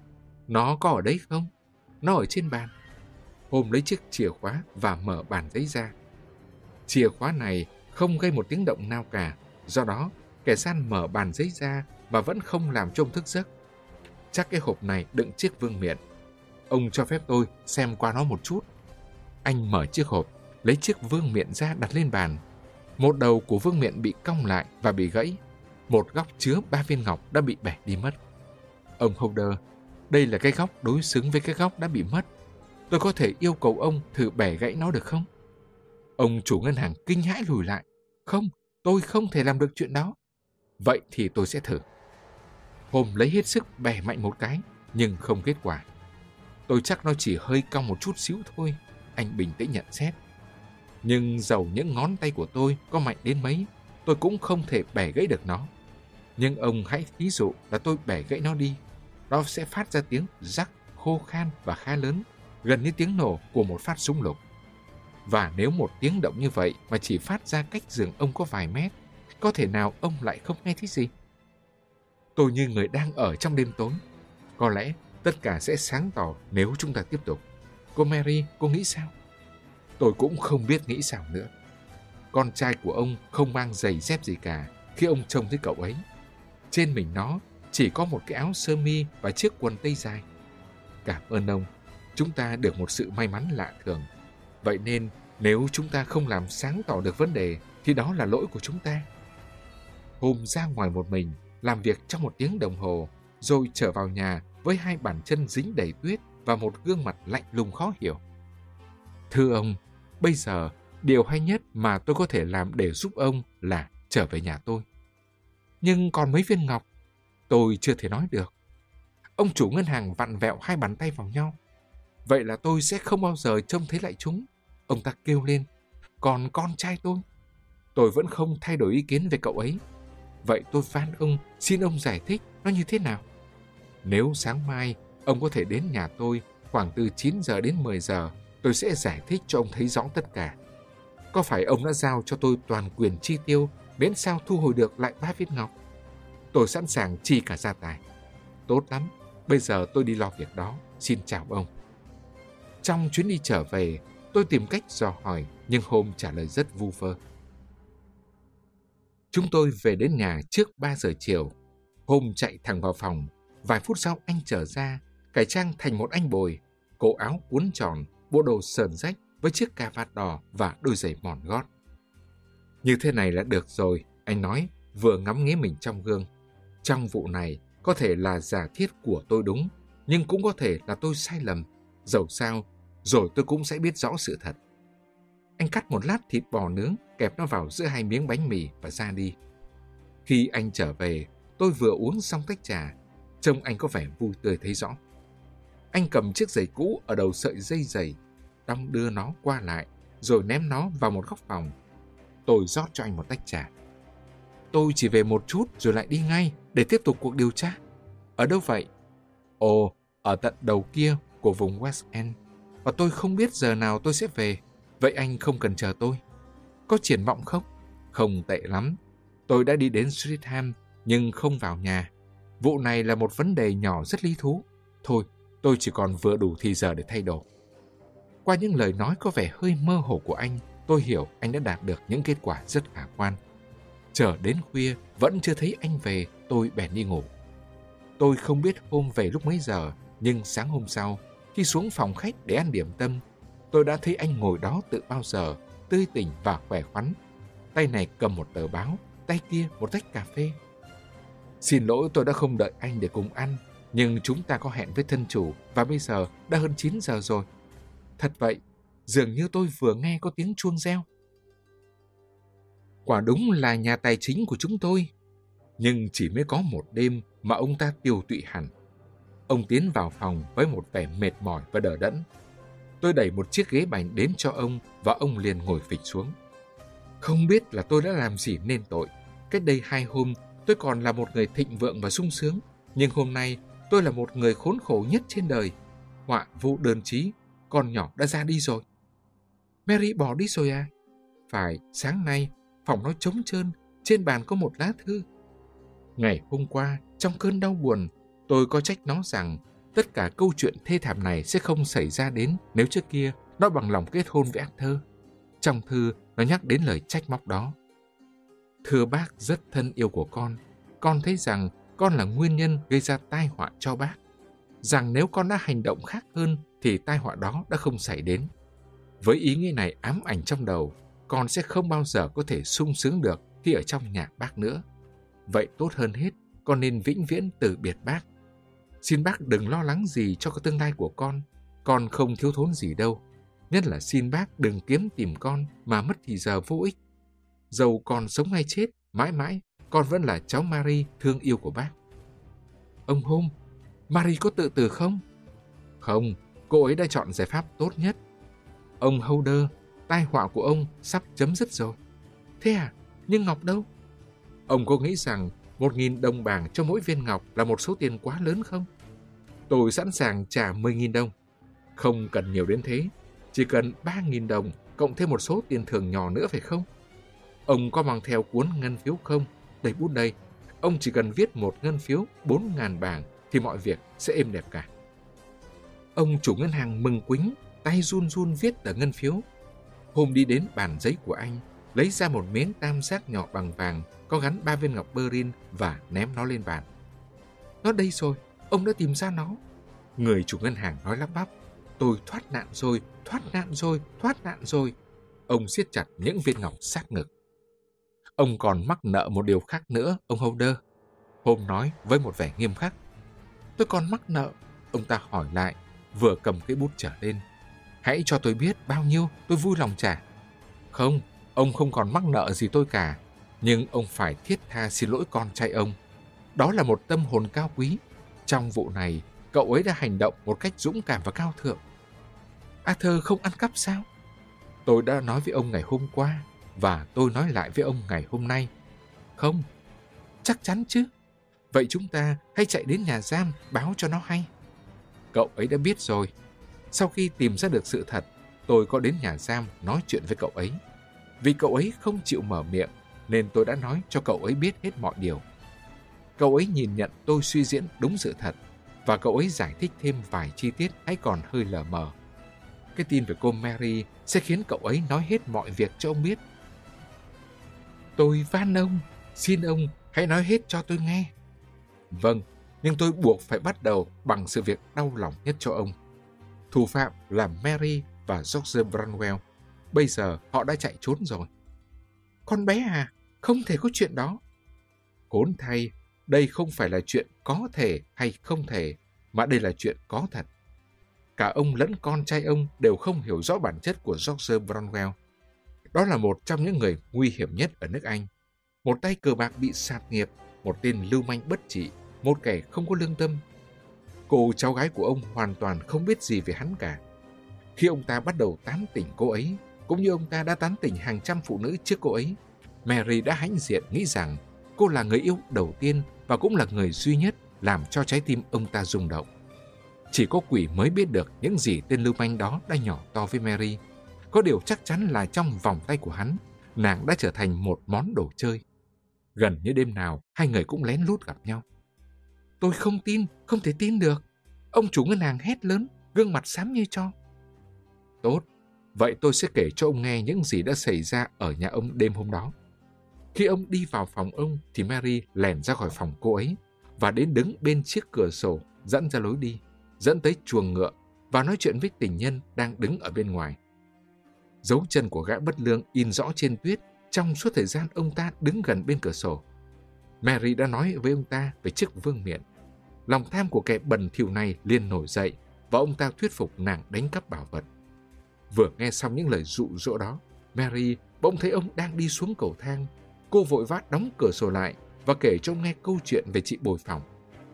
Nó có ở đấy không? Nó ở trên bàn. Hôm lấy chiếc chìa khóa và mở bàn giấy ra. Chìa khóa này không gây một tiếng động nào cả. Do đó, kẻ gian mở bàn giấy ra và vẫn không làm cho ông thức giấc. Chắc cái hộp này đựng chiếc vương miện. Ông cho phép tôi xem qua nó một chút. Anh mở chiếc hộp, lấy chiếc vương miện ra đặt lên bàn. Một đầu của vương miện bị cong lại và bị gãy. Một góc chứa 3 viên ngọc đã bị bẻ đi mất. Ông Holder, đây là cái góc đối xứng với cái góc đã bị mất. Tôi có thể yêu cầu ông thử bẻ gãy nó được không? Ông chủ ngân hàng kinh hãi lùi lại. Không, tôi không thể làm được chuyện đó. Vậy thì tôi sẽ thử. Hôm lấy hết sức bẻ mạnh một cái, nhưng không kết quả. Tôi chắc nó chỉ hơi cong một chút xíu thôi, anh bình tĩnh nhận xét. Nhưng dầu những ngón tay của tôi có mạnh đến mấy, tôi cũng không thể bẻ gãy được nó. Nhưng ông hãy thí dụ là tôi bẻ gãy nó đi. Nó sẽ phát ra tiếng rắc khô khan và khá lớn, gần như tiếng nổ của một phát súng lục. Và nếu một tiếng động như vậy mà chỉ phát ra cách giường ông có vài mét, có thể nào ông lại không nghe thấy gì? Tôi như người đang ở trong đêm tối. Có lẽ tất cả sẽ sáng tỏ nếu chúng ta tiếp tục. Cô Mary, cô nghĩ sao? Tôi cũng không biết nghĩ sao nữa. Con trai của ông không mang giày dép gì cả khi ông trông thấy cậu ấy. Trên mình nó chỉ có một cái áo sơ mi và chiếc quần tây dài. Cảm ơn ông, chúng ta được một sự may mắn lạ thường. Vậy nên nếu chúng ta không làm sáng tỏ được vấn đề thì đó là lỗi của chúng ta. Hôm ra ngoài một mình, làm việc trong 1 tiếng đồng hồ, rồi trở vào nhà với 2 bàn chân dính đầy tuyết và một gương mặt lạnh lùng khó hiểu. Thưa ông, bây giờ điều hay nhất mà tôi có thể làm để giúp ông là trở về nhà tôi. Nhưng còn mấy viên ngọc, tôi chưa thể nói được. Ông chủ ngân hàng vặn vẹo 2 bàn tay vào nhau. Vậy là tôi sẽ không bao giờ trông thấy lại chúng. Ông ta kêu lên. Còn con trai tôi vẫn không thay đổi ý kiến về cậu ấy. Vậy tôi van ông, xin ông giải thích nó như thế nào. Nếu sáng mai ông có thể đến nhà tôi khoảng từ 9 giờ đến 10 giờ, tôi sẽ giải thích cho ông thấy rõ tất cả. Có phải ông đã giao cho tôi toàn quyền chi tiêu, miễn sao thu hồi được lại 3 viên ngọc? Tôi sẵn sàng chi cả gia tài. Tốt lắm, bây giờ tôi đi lo việc đó. Xin chào ông. Trong chuyến đi trở về, tôi tìm cách dò hỏi, nhưng Hôm trả lời rất vu vơ. Chúng tôi về đến nhà trước 3 giờ chiều. Hôm chạy thẳng vào phòng. Vài phút sau anh trở ra, cải trang thành một anh bồi, cổ áo cuốn tròn, bộ đồ sờn rách với chiếc cà vạt đỏ và đôi giày mòn gót. Như thế này là được rồi, anh nói, vừa ngắm nghía mình trong gương. Trong vụ này, có thể là giả thiết của tôi đúng, nhưng cũng có thể là tôi sai lầm. Dẫu sao, rồi tôi cũng sẽ biết rõ sự thật. Anh cắt một lát thịt bò nướng, kẹp nó vào giữa 2 miếng bánh mì và ra đi. Khi anh trở về, tôi vừa uống xong tách trà, trông anh có vẻ vui tươi thấy rõ. Anh cầm chiếc giày cũ ở đầu sợi dây giày, đong đưa nó qua lại, rồi ném nó vào một góc phòng. Tôi rót cho anh một tách trà. Tôi chỉ về một chút rồi lại đi ngay để tiếp tục cuộc điều tra. Ở đâu vậy? Ồ, ở tận đầu kia của vùng West End. Và tôi không biết giờ nào tôi sẽ về. Vậy anh không cần chờ tôi. Có triển vọng không? Không tệ lắm. Tôi đã đi đến Streatham nhưng không vào nhà. Vụ này là một vấn đề nhỏ rất lý thú. Thôi, tôi chỉ còn vừa đủ thì giờ để thay đồ. Qua những lời nói có vẻ hơi mơ hồ của anh, tôi hiểu anh đã đạt được những kết quả rất khả quan. Chờ đến khuya, vẫn chưa thấy anh về, tôi bèn đi ngủ. Tôi không biết hôm về lúc mấy giờ, nhưng sáng hôm sau, khi xuống phòng khách để ăn điểm tâm, tôi đã thấy anh ngồi đó từ bao giờ, tươi tỉnh và khỏe khoắn. Tay này cầm một tờ báo, tay kia một tách cà phê. Xin lỗi tôi đã không đợi anh để cùng ăn, nhưng chúng ta có hẹn với thân chủ và bây giờ đã hơn 9 giờ rồi. Thật vậy, dường như tôi vừa nghe có tiếng chuông reo. Quả đúng là nhà tài chính của chúng tôi, nhưng chỉ mới có một đêm mà ông ta tiêu tụy hẳn. Ông tiến vào phòng với một vẻ mệt mỏi và đờ đẫn. Tôi đẩy một chiếc ghế bành đến cho ông và ông liền ngồi phịch xuống. Không biết là tôi đã làm gì nên tội. Cách đây 2 hôm, tôi còn là một người thịnh vượng và sung sướng, nhưng hôm nay tôi là một người khốn khổ nhất trên đời. Họa vô đơn chí, con nhỏ đã ra đi rồi. Mary bỏ đi rồi à? Phải, sáng nay, phòng nó trống trơn, trên bàn có một lá thư. Ngày hôm qua, trong cơn đau buồn, tôi có trách nó rằng tất cả câu chuyện thê thảm này sẽ không xảy ra đến nếu trước kia nó bằng lòng kết hôn với Arthur. Trong thư, nó nhắc đến lời trách móc đó. Thưa bác rất thân yêu của con thấy rằng con là nguyên nhân gây ra tai họa cho bác. Rằng nếu con đã hành động khác hơn thì tai họa đó đã không xảy đến. Với ý nghĩ này ám ảnh trong đầu, con sẽ không bao giờ có thể sung sướng được khi ở trong nhà bác nữa. Vậy tốt hơn hết, con nên vĩnh viễn từ biệt bác. Xin bác đừng lo lắng gì cho tương lai của con không thiếu thốn gì đâu. Nhất là xin bác đừng kiếm tìm con mà mất thì giờ vô ích. Dầu con sống hay chết, mãi mãi con vẫn là cháu Marie thương yêu của bác. Ông Holmes, Marie có tự tử không? Không, cô ấy đã chọn giải pháp tốt nhất. Ông Holder, tai họa của ông sắp chấm dứt rồi. Thế à? Nhưng ngọc đâu? Ông có nghĩ rằng 1.000 đồng bảng cho mỗi viên ngọc là một số tiền quá lớn không? Tôi sẵn sàng trả 10.000 đồng. Không cần nhiều đến thế. Chỉ cần 3.000 đồng cộng thêm một số tiền thưởng nhỏ nữa phải không? Ông có mang theo cuốn ngân phiếu không? Đây bút đây. Ông chỉ cần viết một ngân phiếu 4.000 bảng thì mọi việc sẽ êm đẹp cả. Ông chủ ngân hàng mừng quính, tay run run viết tờ ngân phiếu. Hôm đi đến bàn giấy của anh, lấy ra một miếng tam giác nhỏ bằng vàng có gắn 3 viên ngọc Berlin và ném nó lên bàn. Nó đây rồi, ông đã tìm ra nó. Người chủ ngân hàng nói lắp bắp. Tôi thoát nạn rồi, thoát nạn rồi, thoát nạn rồi. Ông siết chặt những viên ngọc sát ngực. Ông còn mắc nợ một điều khác nữa, ông Holder. Holmes nói với một vẻ nghiêm khắc. Tôi còn mắc nợ, ông ta hỏi lại, vừa cầm cái bút trở lên. Hãy cho tôi biết bao nhiêu, tôi vui lòng trả. Không, ông không còn mắc nợ gì tôi cả, nhưng ông phải thiết tha xin lỗi con trai ông. Đó là một tâm hồn cao quý. Trong vụ này, cậu ấy đã hành động một cách dũng cảm và cao thượng. Arthur không ăn cắp sao? Tôi đã nói với ông ngày hôm qua, và tôi nói lại với ông ngày hôm nay. Không, chắc chắn chứ. Vậy chúng ta hãy chạy đến nhà giam báo cho nó hay. Cậu ấy đã biết rồi. Sau khi tìm ra được sự thật, tôi có đến nhà giam nói chuyện với cậu ấy. Vì cậu ấy không chịu mở miệng, nên tôi đã nói cho cậu ấy biết hết mọi điều. Cậu ấy nhìn nhận tôi suy diễn đúng sự thật, và cậu ấy giải thích thêm vài chi tiết hãy còn hơi lờ mờ. Cái tin về cô Mary sẽ khiến cậu ấy nói hết mọi việc cho ông biết. Tôi van ông, xin ông hãy nói hết cho tôi nghe. Vâng, nhưng tôi buộc phải bắt đầu bằng sự việc đau lòng nhất cho ông. Thủ phạm là Mary và George Branwell. Bây giờ họ đã chạy trốn rồi. Con bé à, không thể có chuyện đó. Khốn thay, đây không phải là chuyện có thể hay không thể, mà đây là chuyện có thật. Cả ông lẫn con trai ông đều không hiểu rõ bản chất của George Branwell. Đó là một trong những người nguy hiểm nhất ở nước Anh. Một tay cờ bạc bị sạt nghiệp, một tên lưu manh bất trị, một kẻ không có lương tâm. Cô cháu gái của ông hoàn toàn không biết gì về hắn cả. Khi ông ta bắt đầu tán tỉnh cô ấy, cũng như ông ta đã tán tỉnh hàng trăm phụ nữ trước cô ấy, Mary đã hãnh diện nghĩ rằng cô là người yêu đầu tiên và cũng là người duy nhất làm cho trái tim ông ta rung động. Chỉ có quỷ mới biết được những gì tên lưu manh đó đã nhỏ to với Mary. Có điều chắc chắn là trong vòng tay của hắn, nàng đã trở thành một món đồ chơi. Gần như đêm nào, hai người cũng lén lút gặp nhau. Tôi không tin, không thể tin được. Ông chủ ngân hàng hét lớn, gương mặt xám như tro. Tốt, vậy tôi sẽ kể cho ông nghe những gì đã xảy ra ở nhà ông đêm hôm đó. Khi ông đi vào phòng ông thì Mary lẻn ra khỏi phòng cô ấy và đến đứng bên chiếc cửa sổ dẫn ra lối đi, dẫn tới chuồng ngựa và nói chuyện với tình nhân đang đứng ở bên ngoài. Dấu chân của gã bất lương in rõ trên tuyết trong suốt thời gian ông ta đứng gần bên cửa sổ. Mary đã nói với ông ta về chiếc vương miện. Lòng tham của kẻ bẩn thỉu này liền nổi dậy và ông ta thuyết phục nàng đánh cắp bảo vật. Vừa nghe xong những lời dụ dỗ đó, Mary bỗng thấy ông đang đi xuống cầu thang. Cô vội vã đóng cửa sổ lại và kể cho ông nghe câu chuyện về chị bồi phòng.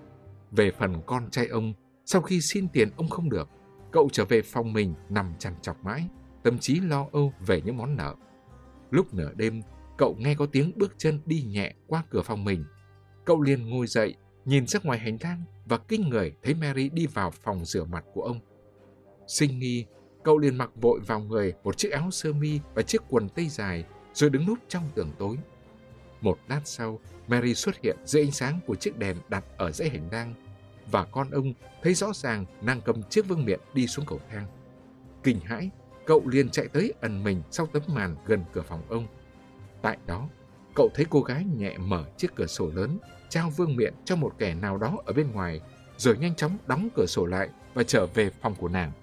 Về phần con trai ông, sau khi xin tiền ông không được, cậu trở về phòng mình nằm trằn trọc mãi, tâm trí lo âu về những món nợ. Lúc nửa đêm, cậu nghe có tiếng bước chân đi nhẹ qua cửa phòng mình. Cậu liền ngồi dậy, nhìn ra ngoài hành lang và kinh người thấy Mary đi vào phòng rửa mặt của ông. Sinh nghi, cậu liền mặc vội vào người một chiếc áo sơ mi và chiếc quần tây dài, rồi đứng núp trong tường tối. Một lát sau, Mary xuất hiện dưới ánh sáng của chiếc đèn đặt ở dãy hành lang, và con ông thấy rõ ràng nàng cầm chiếc vương miện đi xuống cầu thang. Kinh hãi, cậu liền chạy tới ẩn mình sau tấm màn gần cửa phòng ông. Tại đó, cậu thấy cô gái nhẹ mở chiếc cửa sổ lớn, trao vương miện cho một kẻ nào đó ở bên ngoài, rồi nhanh chóng đóng cửa sổ lại và trở về phòng của nàng.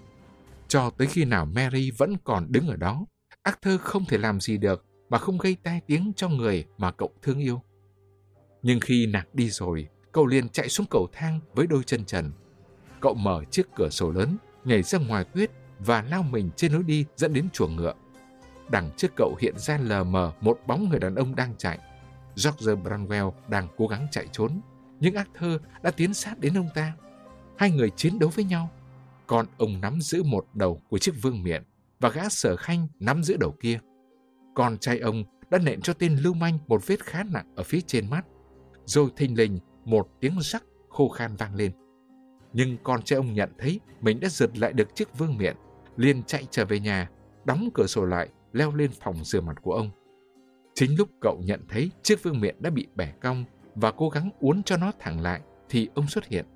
Cho tới khi nào Mary vẫn còn đứng ở đó, Arthur không thể làm gì được mà không gây tai tiếng cho người mà cậu thương yêu. Nhưng khi nàng đi rồi, cậu liền chạy xuống cầu thang với đôi chân trần. Cậu mở chiếc cửa sổ lớn, nhảy ra ngoài tuyết và lao mình trên lối đi dẫn đến chuồng ngựa. Đằng trước cậu hiện ra lờ mờ một bóng người đàn ông đang chạy. George Branwell đang cố gắng chạy trốn, nhưng Arthur đã tiến sát đến ông ta. Hai người chiến đấu với nhau. Còn ông nắm giữ một đầu của chiếc vương miện và gã Sở Khanh nắm giữ đầu kia. Con trai ông đã nện cho tên lưu manh một vết khá nặng ở phía trên mắt. Rồi thình lình một tiếng rắc khô khan vang lên. Nhưng con trai ông nhận thấy mình đã giật lại được chiếc vương miện, liền chạy trở về nhà, đóng cửa sổ lại, leo lên phòng rửa mặt của ông. Chính lúc cậu nhận thấy chiếc vương miện đã bị bẻ cong và cố gắng uốn cho nó thẳng lại, thì ông xuất hiện.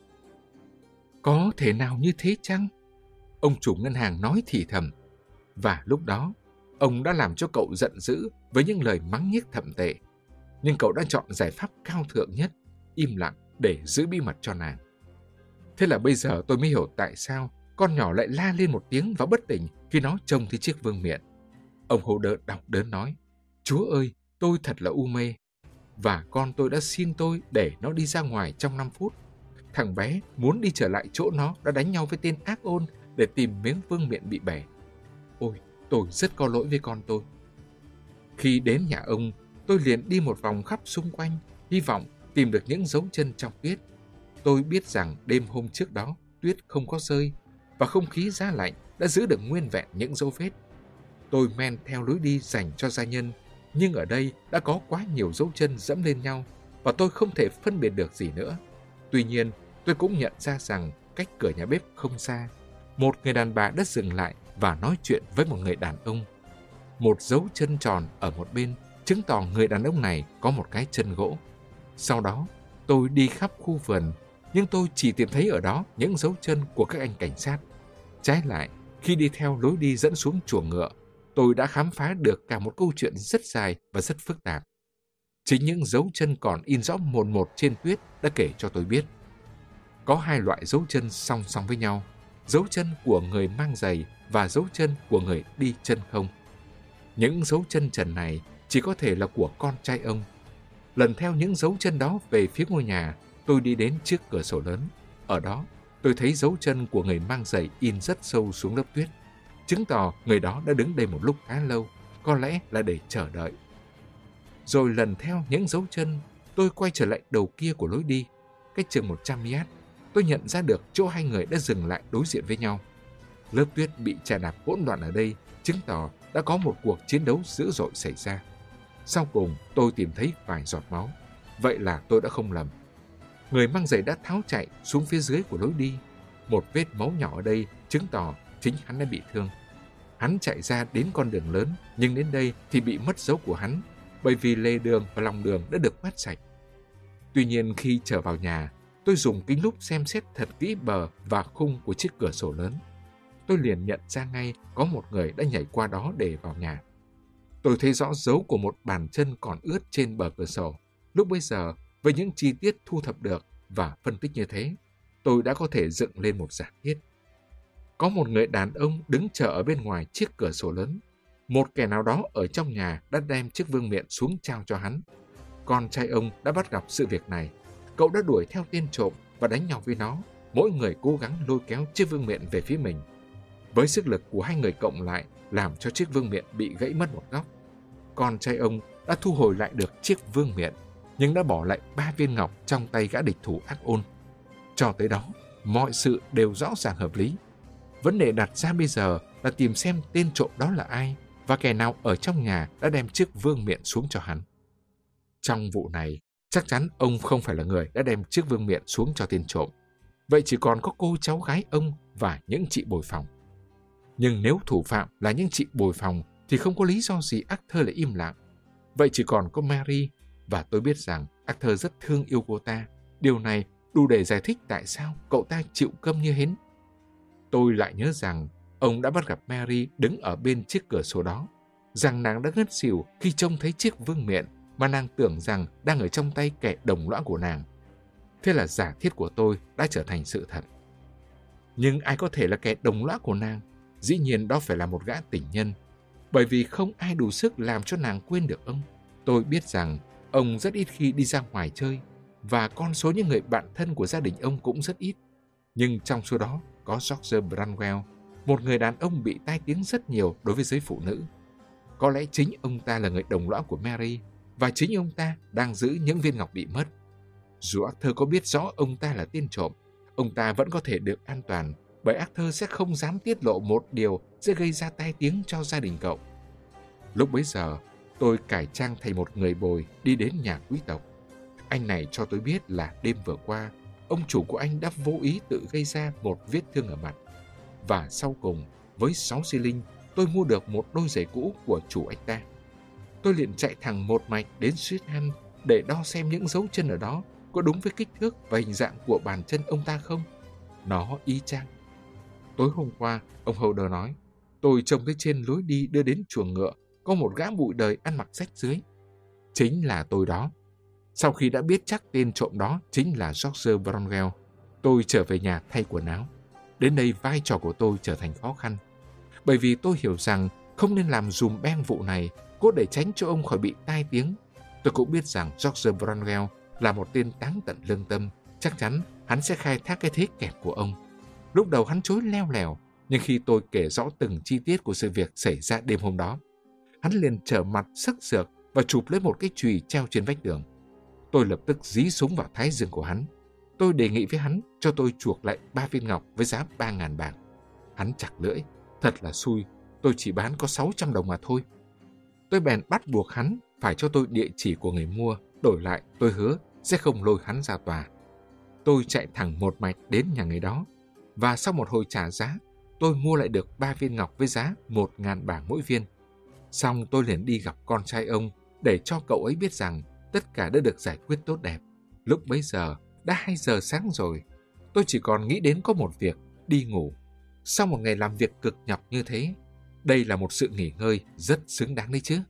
Có thể nào như thế chăng? Ông chủ ngân hàng nói thì thầm. Và lúc đó, ông đã làm cho cậu giận dữ với những lời mắng nhiếc thậm tệ. Nhưng cậu đã chọn giải pháp cao thượng nhất, im lặng để giữ bí mật cho nàng. Thế là bây giờ tôi mới hiểu tại sao con nhỏ lại la lên một tiếng và bất tỉnh khi nó trông thấy chiếc vương miện. Ông hô đỡ đau đớn nói, Chúa ơi, tôi thật là u mê. Và con tôi đã xin tôi để nó đi ra ngoài trong 5 phút. Thằng bé muốn đi trở lại chỗ nó đã đánh nhau với tên ác ôn để tìm miếng vương miện bị bẻ. Ôi, tôi rất có lỗi với con tôi. Khi đến nhà ông, tôi liền đi một vòng khắp xung quanh, hy vọng tìm được những dấu chân trong tuyết. Tôi biết rằng đêm hôm trước đó, tuyết không có rơi, và không khí giá lạnh đã giữ được nguyên vẹn những dấu vết. Tôi men theo lối đi dành cho gia nhân, nhưng ở đây đã có quá nhiều dấu chân dẫm lên nhau, và tôi không thể phân biệt được gì nữa. Tuy nhiên, tôi cũng nhận ra rằng cách cửa nhà bếp không xa, một người đàn bà đã dừng lại và nói chuyện với một người đàn ông. Một dấu chân tròn ở một bên chứng tỏ người đàn ông này có một cái chân gỗ. Sau đó, tôi đi khắp khu vườn, nhưng tôi chỉ tìm thấy ở đó những dấu chân của các anh cảnh sát. Trái lại, khi đi theo lối đi dẫn xuống chuồng ngựa, tôi đã khám phá được cả một câu chuyện rất dài và rất phức tạp. Chính những dấu chân còn in rõ mồn một trên tuyết đã kể cho tôi biết. Có hai loại dấu chân song song với nhau, dấu chân của người mang giày và dấu chân của người đi chân không. Những dấu chân trần này chỉ có thể là của con trai ông. Lần theo những dấu chân đó về phía ngôi nhà, tôi đi đến trước cửa sổ lớn. Ở đó, tôi thấy dấu chân của người mang giày in rất sâu xuống lớp tuyết, chứng tỏ người đó đã đứng đây một lúc khá lâu, có lẽ là để chờ đợi. Rồi lần theo những dấu chân, tôi quay trở lại đầu kia của lối đi, cách chừng 100 yard. Tôi nhận ra được chỗ hai người đã dừng lại đối diện với nhau. Lớp tuyết bị chà đạp hỗn loạn ở đây, chứng tỏ đã có một cuộc chiến đấu dữ dội xảy ra. Sau cùng, tôi tìm thấy vài giọt máu. Vậy là tôi đã không lầm. Người mang giày đã tháo chạy xuống phía dưới của lối đi. Một vết máu nhỏ ở đây chứng tỏ chính hắn đã bị thương. Hắn chạy ra đến con đường lớn, nhưng đến đây thì bị mất dấu của hắn, bởi vì lề đường và lòng đường đã được quét sạch. Tuy nhiên khi trở vào nhà, tôi dùng kính lúp xem xét thật kỹ bờ và khung của chiếc cửa sổ lớn. Tôi liền nhận ra ngay có một người đã nhảy qua đó để vào nhà. Tôi thấy rõ dấu của một bàn chân còn ướt trên bờ cửa sổ. Lúc bấy giờ, với những chi tiết thu thập được và phân tích như thế, tôi đã có thể dựng lên một giả thiết. Có một người đàn ông đứng chờ ở bên ngoài chiếc cửa sổ lớn. Một kẻ nào đó ở trong nhà đã đem chiếc vương miện xuống trao cho hắn. Con trai ông đã bắt gặp sự việc này. Cậu đã đuổi theo tên trộm và đánh nhau với nó. Mỗi người cố gắng lôi kéo chiếc vương miện về phía mình. Với sức lực của hai người cộng lại, làm cho chiếc vương miện bị gãy mất một góc. Con trai ông đã thu hồi lại được chiếc vương miện, nhưng đã bỏ lại 3 viên ngọc trong tay gã địch thủ ác ôn. Cho tới đó, mọi sự đều rõ ràng hợp lý. Vấn đề đặt ra bây giờ là tìm xem tên trộm đó là ai và kẻ nào ở trong nhà đã đem chiếc vương miện xuống cho hắn. Trong vụ này, chắc chắn ông không phải là người đã đem chiếc vương miện xuống cho tên trộm. Vậy chỉ còn có cô cháu gái ông và những chị bồi phòng. Nhưng nếu thủ phạm là những chị bồi phòng thì không có lý do gì Arthur lại im lặng. Vậy chỉ còn có Mary, và tôi biết rằng Arthur rất thương yêu cô ta. Điều này đủ để giải thích tại sao cậu ta chịu câm như hến. Tôi lại nhớ rằng ông đã bắt gặp Mary đứng ở bên chiếc cửa sổ đó, rằng nàng đã ngất xỉu khi trông thấy chiếc vương miện mà nàng tưởng rằng đang ở trong tay kẻ đồng lõa của nàng. Thế là giả thiết của tôi đã trở thành sự thật. Nhưng ai có thể là kẻ đồng lõa của nàng? Dĩ nhiên đó phải là một gã tình nhân, bởi vì không ai đủ sức làm cho nàng quên được ông. Tôi biết rằng ông rất ít khi đi ra ngoài chơi, và con số những người bạn thân của gia đình ông cũng rất ít. Nhưng trong số đó có George Branwell, một người đàn ông bị tai tiếng rất nhiều đối với giới phụ nữ. Có lẽ chính ông ta là người đồng lõa của Mary, và chính ông ta đang giữ những viên ngọc bị mất. Dù Arthur có biết rõ ông ta là tên trộm, ông ta vẫn có thể được an toàn, bởi Arthur sẽ không dám tiết lộ một điều sẽ gây ra tai tiếng cho gia đình cậu. Lúc bấy giờ, tôi cải trang thành một người bồi đi đến nhà quý tộc. Anh này cho tôi biết là đêm vừa qua, ông chủ của anh đã vô ý tự gây ra một vết thương ở mặt. Và sau cùng, với 6 xi linh, tôi mua được một đôi giày cũ của chủ anh ta. Tôi liền chạy thẳng một mạch đến Streatham để đo xem những dấu chân ở đó có đúng với kích thước và hình dạng của bàn chân ông ta không. Nó y chang. Tối hôm qua, ông Holder nói, tôi trông thấy trên lối đi đưa đến chuồng ngựa có một gã bụi đời ăn mặc rách rưới. Chính là tôi đó. Sau khi đã biết chắc tên trộm đó chính là George Branwell, tôi trở về nhà thay quần áo. Đến đây vai trò của tôi trở thành khó khăn, bởi vì tôi hiểu rằng không nên làm dùm beng vụ này, cốt để tránh cho ông khỏi bị tai tiếng. Tôi cũng biết rằng George Branwell là một tên táng tận lương tâm, chắc chắn hắn sẽ khai thác cái thế kẹt của ông. Lúc đầu hắn chối leo lẻo, nhưng khi tôi kể rõ từng chi tiết của sự việc xảy ra đêm hôm đó, hắn liền trở mặt sắc sược và chụp lấy một cái chùy treo trên vách tường. Tôi lập tức dí súng vào thái dương của hắn. Tôi đề nghị với hắn cho tôi chuộc lại 3 viên ngọc với giá 3.000 bảng. Hắn chặt lưỡi, thật là xui, tôi chỉ bán có 600 đồng mà thôi. Tôi bèn bắt buộc hắn phải cho tôi địa chỉ của người mua, đổi lại tôi hứa sẽ không lôi hắn ra tòa. Tôi chạy thẳng một mạch đến nhà người đó, và sau một hồi trả giá, tôi mua lại được 3 viên ngọc với giá 1.000 bảng mỗi viên. Xong tôi liền đi gặp con trai ông để cho cậu ấy biết rằng tất cả đã được giải quyết tốt đẹp. Lúc bấy giờ đã 2 giờ sáng rồi. Tôi chỉ còn nghĩ đến có một việc, đi ngủ. Sau một ngày làm việc cực nhọc như thế, đây là một sự nghỉ ngơi rất xứng đáng đấy chứ.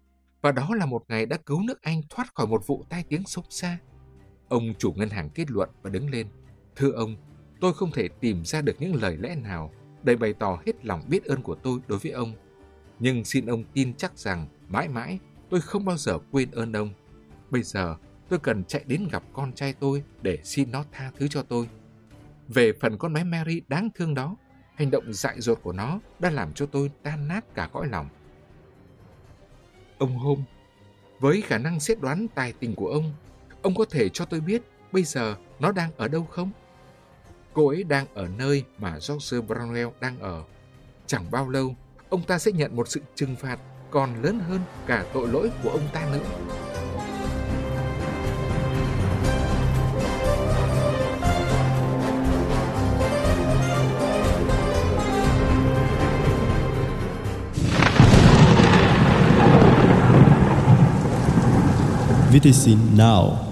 Và đó là một ngày đã cứu nước Anh thoát khỏi một vụ tai tiếng xấu xa. Ông chủ ngân hàng kết luận và đứng lên. Thưa ông, tôi không thể tìm ra được những lời lẽ nào để bày tỏ hết lòng biết ơn của tôi đối với ông. Nhưng xin ông tin chắc rằng mãi mãi tôi không bao giờ quên ơn ông. Bây giờ tôi cần chạy đến gặp con trai tôi để xin nó tha thứ cho tôi. Về phần con bé Mary đáng thương đó, hành động dại dột của nó đã làm cho tôi tan nát cả cõi lòng. Ông Holmes, với khả năng xét đoán tài tình của ông có thể cho tôi biết bây giờ nó đang ở đâu không? Cô ấy đang ở nơi mà George Brownell đang ở. Chẳng bao lâu, ông ta sẽ nhận một sự trừng phạt còn lớn hơn cả tội lỗi của ông ta nữa. VTC Now.